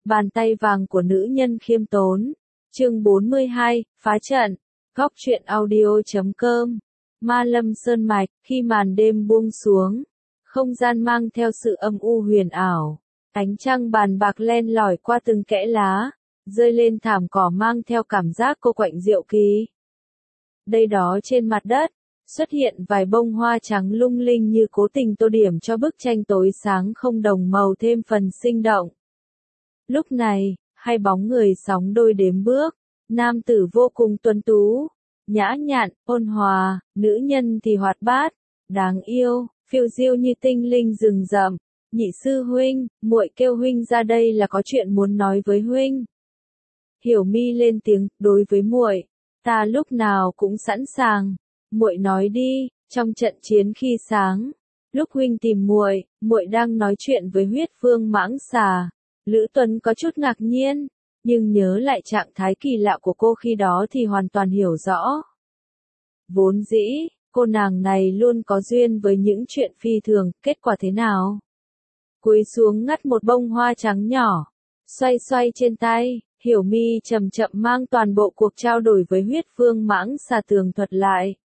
Bàn tay vàng của nữ nhân khiêm tốn. Chương 42, phá trận. Góc truyện audio.com. Ma Lâm Sơn Mạch, khi màn đêm buông xuống, không gian mang theo sự âm u huyền ảo. Ánh trăng bàn bạc len lỏi qua từng kẽ lá, rơi lên thảm cỏ mang theo cảm giác cô quạnh diệu kỳ. Đây đó trên mặt đất, xuất hiện vài bông hoa trắng lung linh như cố tình tô điểm cho bức tranh tối sáng không đồng màu thêm phần sinh động. Lúc này, hai bóng người sóng đôi đếm bước, nam tử vô cùng tuấn tú, nhã nhặn, ôn hòa, nữ nhân thì hoạt bát, đáng yêu, phiêu diêu như tinh linh rừng rậm. Nhị sư huynh, muội kêu huynh ra đây là có chuyện muốn nói với huynh. Hiểu Mi lên tiếng, đối với muội, ta lúc nào cũng sẵn sàng. Muội nói đi, trong trận chiến khi sáng, lúc huynh tìm muội, muội đang nói chuyện với huyết vương mãng xà. Lữ Tuấn có chút ngạc nhiên, nhưng nhớ lại trạng thái kỳ lạ của cô khi đó thì hoàn toàn hiểu rõ. Vốn dĩ, cô nàng này luôn có duyên với những chuyện phi thường, kết quả thế nào? Cúi xuống ngắt một bông hoa trắng nhỏ, xoay xoay trên tay, Hiểu Mi chậm chậm mang toàn bộ cuộc trao đổi với huyết vương mãng xà tường thuật lại.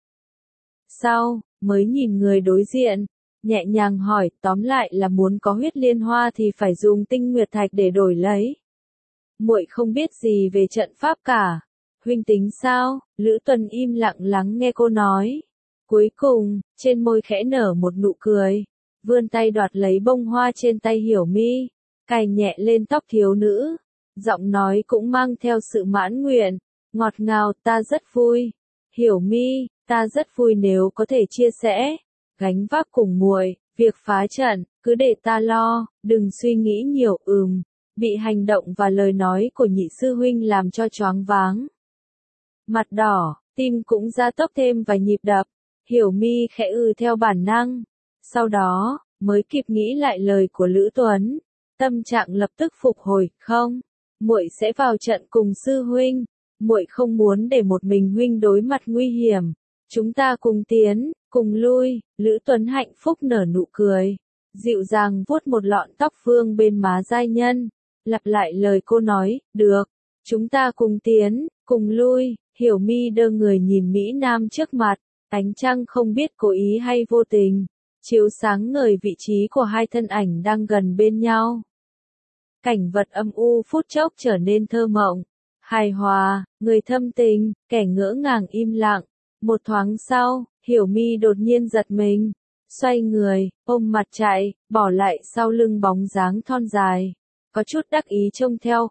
Sau, mới nhìn người đối diện, nhẹ nhàng hỏi, tóm lại là muốn có huyết liên hoa thì phải dùng tinh nguyệt thạch để đổi lấy. Muội không biết gì về trận pháp cả. Huynh tính sao? Lữ Tuần im lặng lắng nghe cô nói. Cuối cùng, trên môi khẽ nở một nụ cười, vươn tay đoạt lấy bông hoa trên tay Hiểu Mi, cài nhẹ lên tóc thiếu nữ. Giọng nói cũng mang theo sự mãn nguyện, ngọt ngào, ta rất vui. Hiểu Mi, ta rất vui nếu có thể chia sẻ, gánh vác cùng muội, việc phá trận, cứ để ta lo, đừng suy nghĩ nhiều, bị hành động và lời nói của nhị sư huynh làm cho choáng váng. Mặt đỏ, tim cũng gia tốc thêm vài nhịp đập, Hiểu Mi khẽ theo bản năng, sau đó, mới kịp nghĩ lại lời của Lữ Tuấn, tâm trạng lập tức phục hồi, không, muội sẽ vào trận cùng sư huynh, muội không muốn để một mình huynh đối mặt nguy hiểm. Chúng ta cùng tiến, cùng lui. Lữ Tuấn hạnh phúc nở nụ cười, dịu dàng vuốt một lọn tóc vương bên má giai nhân, lặp lại lời cô nói, được, chúng ta cùng tiến, cùng lui. Hiểu Mi đơ người nhìn Mỹ Nam trước mặt, ánh trăng không biết cố ý hay vô tình, chiếu sáng ngời vị trí của hai thân ảnh đang gần bên nhau. Cảnh vật âm u phút chốc trở nên thơ mộng, hài hòa, người thâm tình, kẻ ngỡ ngàng im lặng. Một thoáng sau, Hiểu Mi đột nhiên giật mình, xoay người, ôm mặt chạy, bỏ lại sau lưng bóng dáng thon dài. Có chút đắc ý trông theo,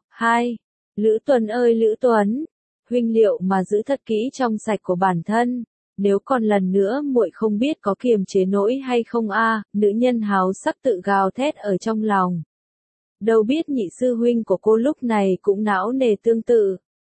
Lữ Tuấn ơi Lữ Tuấn, huynh liệu mà giữ thật kỹ trong sạch của bản thân, nếu còn lần nữa muội không biết có kiềm chế nổi hay không a. Nữ nhân háo sắc tự gào thét ở trong lòng. Đâu biết nhị sư huynh của cô lúc này cũng não nề tương tự.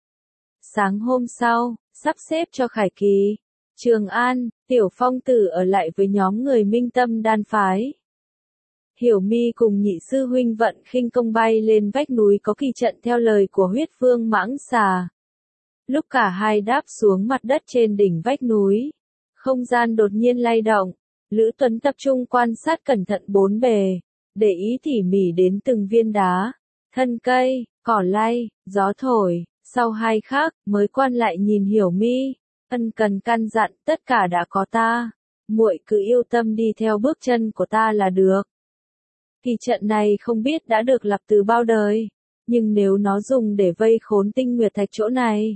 Sáng hôm sau, sắp xếp cho Khải Kỳ, Trường An, Tiểu Phong Tử ở lại với nhóm người Minh Tâm Đan phái. Hiểu Mi cùng nhị sư huynh vận khinh công bay lên vách núi có kỳ trận theo lời của huyết vương mãng xà. Lúc cả hai đáp xuống mặt đất trên đỉnh vách núi, không gian đột nhiên lay động, Lữ Tuấn tập trung quan sát cẩn thận bốn bề, để ý tỉ mỉ đến từng viên đá, thân cây, cỏ lay, gió thổi. Sau hai khắc, mới quan lại nhìn Hiểu Mi, ân cần căn dặn, tất cả đã có ta, muội cứ yêu tâm đi theo bước chân của ta là được. Kỳ trận này không biết đã được lập từ bao đời, nhưng nếu nó dùng để vây khốn tinh nguyệt thạch chỗ này,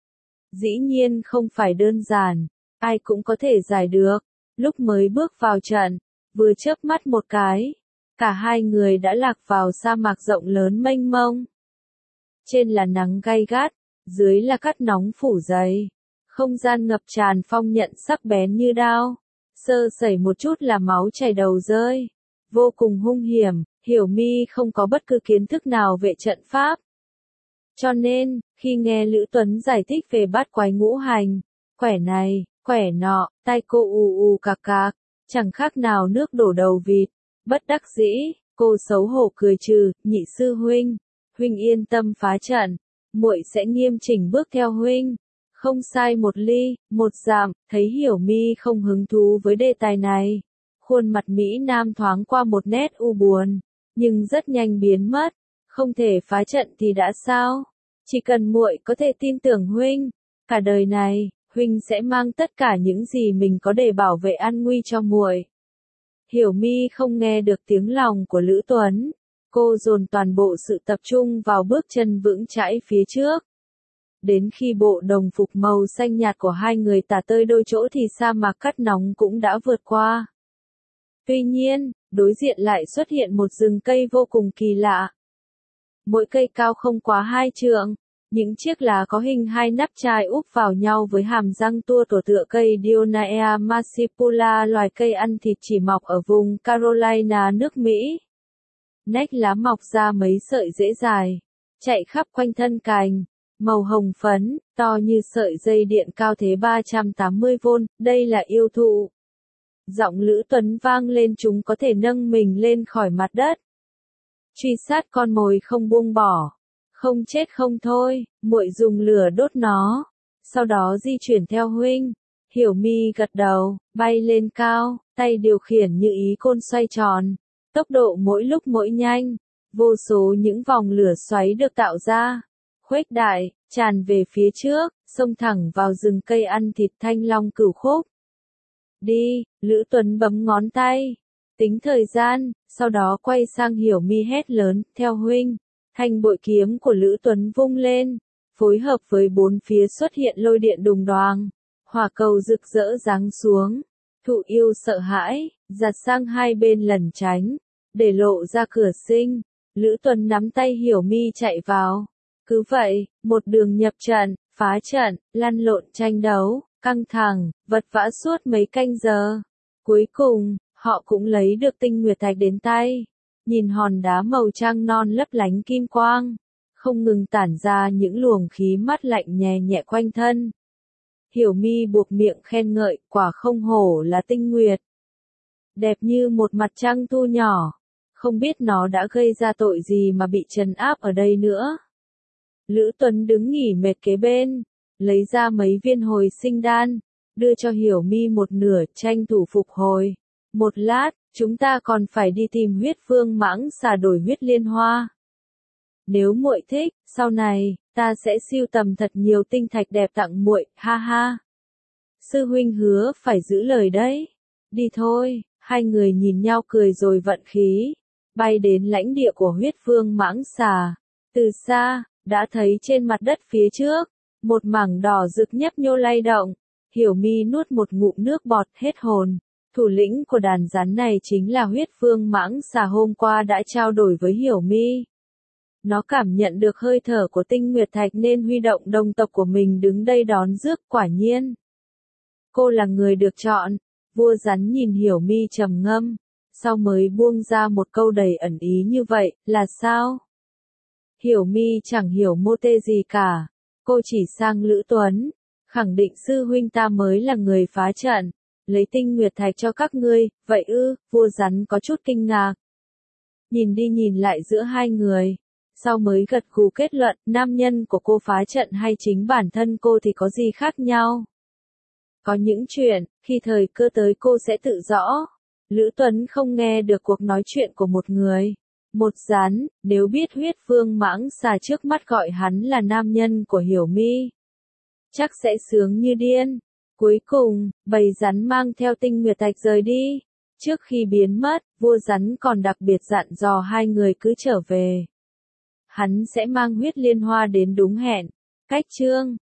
dĩ nhiên không phải đơn giản, ai cũng có thể giải được. Lúc mới bước vào trận, vừa chớp mắt một cái, cả hai người đã lạc vào sa mạc rộng lớn mênh mông. Trên là nắng gay gắt, dưới là cát nóng phủ dày. Không gian ngập tràn phong nhận sắc bén như đao. Sơ sẩy một chút là máu chảy đầu rơi. Vô cùng hung hiểm, Hiểu Mi không có bất cứ kiến thức nào về trận pháp. Cho nên, khi nghe Lữ Tuấn giải thích về bát quái ngũ hành, quẻ này, quẻ nọ, tai cô ù cạc cạc, chẳng khác nào nước đổ đầu vịt. Bất đắc dĩ, cô xấu hổ cười trừ, nhị sư huynh. Huynh yên tâm phá trận, muội sẽ nghiêm chỉnh bước theo huynh, không sai một ly, một dặm. Thấy Hiểu Mi không hứng thú với đề tài này, khuôn mặt Mỹ Nam thoáng qua một nét u buồn, nhưng rất nhanh biến mất, Không thể phá trận thì đã sao? Chỉ cần muội có thể tin tưởng huynh, cả đời này, huynh sẽ mang tất cả những gì mình có để bảo vệ an nguy cho muội. Hiểu Mi không nghe được tiếng lòng của Lữ Tuấn, cô dồn toàn bộ sự tập trung vào bước chân vững chãi phía trước. Đến khi bộ đồng phục màu xanh nhạt của hai người tả tơi đôi chỗ thì sa mạc cát nóng cũng đã vượt qua. Tuy nhiên, đối diện lại xuất hiện một rừng cây vô cùng kỳ lạ. Mỗi cây cao không quá 2 trượng, những chiếc lá có hình hai nắp chai úp vào nhau với hàm răng tua tủa tựa cây Dionaea massipula, loài cây ăn thịt chỉ mọc ở vùng Carolina nước Mỹ. Nách lá mọc ra mấy sợi rễ dài, chạy khắp quanh thân cành, màu hồng phấn, to như sợi dây điện cao thế 380V, đây là yêu thụ. Giọng Lữ Tuấn vang lên, chúng có thể nâng mình lên khỏi mặt đất. Truy sát con mồi không buông bỏ, không chết không thôi, muội dùng lửa đốt nó, sau đó di chuyển theo huynh. Hiểu Mi gật đầu, bay lên cao, tay điều khiển như ý côn xoay tròn, tốc độ mỗi lúc mỗi nhanh, vô số những vòng lửa xoáy được tạo ra, khuếch đại, tràn về phía trước, xông thẳng vào rừng cây ăn thịt thanh long cửu khúc. Đi, Lữ Tuấn bấm ngón tay, tính thời gian, sau đó quay sang Hiểu Mi hét lớn, theo huynh. Thanh bội kiếm của Lữ Tuấn vung lên, phối hợp với bốn phía xuất hiện lôi điện đùng đoàng, hỏa cầu rực rỡ giáng xuống. Thụ yêu sợ hãi, giặt sang hai bên lẩn tránh, để lộ ra cửa sinh. Lữ Tuấn nắm tay Hiểu Mi chạy vào. Cứ vậy, một đường nhập trận, phá trận, lăn lộn tranh đấu, căng thẳng, vật vã suốt mấy canh giờ. Cuối cùng, họ cũng lấy được tinh nguyệt thạch đến tay. Nhìn hòn đá màu trăng non lấp lánh kim quang, không ngừng tản ra những luồng khí mát lạnh nhẹ nhẹ quanh thân. Hiểu Mi buộc miệng khen ngợi, quả không hổ là tinh nguyệt. Đẹp như một mặt trăng thu nhỏ, không biết nó đã gây ra tội gì mà bị trấn áp ở đây nữa. Lữ Tuấn đứng nghỉ mệt kế bên, lấy ra mấy viên hồi sinh đan, đưa cho Hiểu Mi một nửa, tranh thủ phục hồi. Một lát, chúng ta còn phải đi tìm huyết vương mãng xà đổi huyết liên hoa. Nếu muội thích, sau này, ta sẽ sưu tầm thật nhiều tinh thạch đẹp tặng muội, ha ha. Sư huynh hứa phải giữ lời đấy. Đi thôi, hai người nhìn nhau cười rồi vận khí, bay đến lãnh địa của huyết vương mãng xà. Từ xa, đã thấy trên mặt đất phía trước, một mảng đỏ rực nhấp nhô lay động. Hiểu Mi nuốt một ngụm nước bọt, hết hồn. Thủ lĩnh của đàn rắn này chính là huyết vương mãng xà hôm qua đã trao đổi với Hiểu Mi. Nó cảm nhận được hơi thở của tinh nguyệt thạch nên huy động đồng tộc của mình đứng đây đón rước, quả nhiên. Cô là người được chọn. Vua rắn nhìn Hiểu Mi trầm ngâm, sau mới buông ra một câu đầy ẩn ý như vậy, là sao? Hiểu Mi chẳng hiểu mô tê gì cả. Cô chỉ sang Lữ Tuấn, khẳng định sư huynh ta mới là người phá trận, lấy tinh nguyệt thạch cho các ngươi, vậy ư? Vua rắn có chút kinh ngạc. Nhìn đi nhìn lại giữa hai người, sau mới gật gù kết luận, nam nhân của cô phá trận hay chính bản thân cô thì có gì khác nhau? Có những chuyện, khi thời cơ tới cô sẽ tự rõ. Lữ Tuấn không nghe được cuộc nói chuyện của một người. Một rắn, nếu biết huyết vương mãng xà trước mắt gọi hắn là nam nhân của Hiểu Mi, chắc sẽ sướng như điên. Cuối cùng, bầy rắn mang theo tinh nguyệt thạch rời đi. Trước khi biến mất, vua rắn còn đặc biệt dặn dò hai người cứ trở về. Hắn sẽ mang huyết liên hoa đến đúng hẹn. Cách chương